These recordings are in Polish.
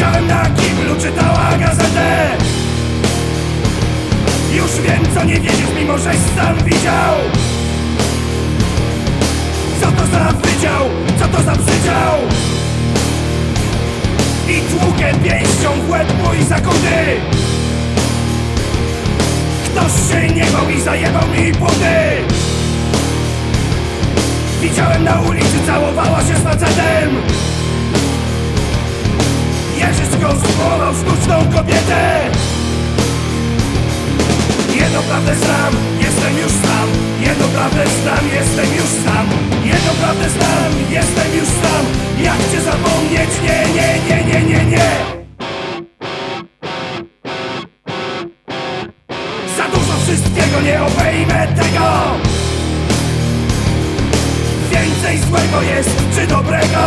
Widziałem na kiblu, czytała gazetę. Już wiem, co nie wiedzieć, mimo żeś sam widział. Co to za wydział, co to za przydział? I tłukę pięścią w łeb mój zakuty. Ktoś się nie bał i zajebał mi buty. Widziałem na ulicy, całowała się z facetem. Jerzy skonstruował sztuczną kobietę. Jedną prawdę znam, jestem już sam. Jedną prawdę znam, jestem już sam. Jedną prawdę znam, jestem już sam. Jak cię zapomnieć? Nie, nie, nie, nie, nie, nie. Za dużo wszystkiego, nie obejmę tego. Więcej złego jest, czy dobrego?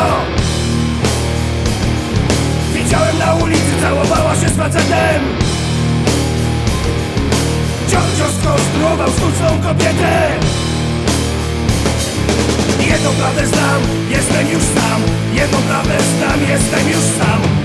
Widziałem na ulicy, całowała się z facetem. Giorgio skonstruował sztuczną kobietę. Jedną prawdę znam, jestem już sam. Jedną prawdę znam, jestem już sam.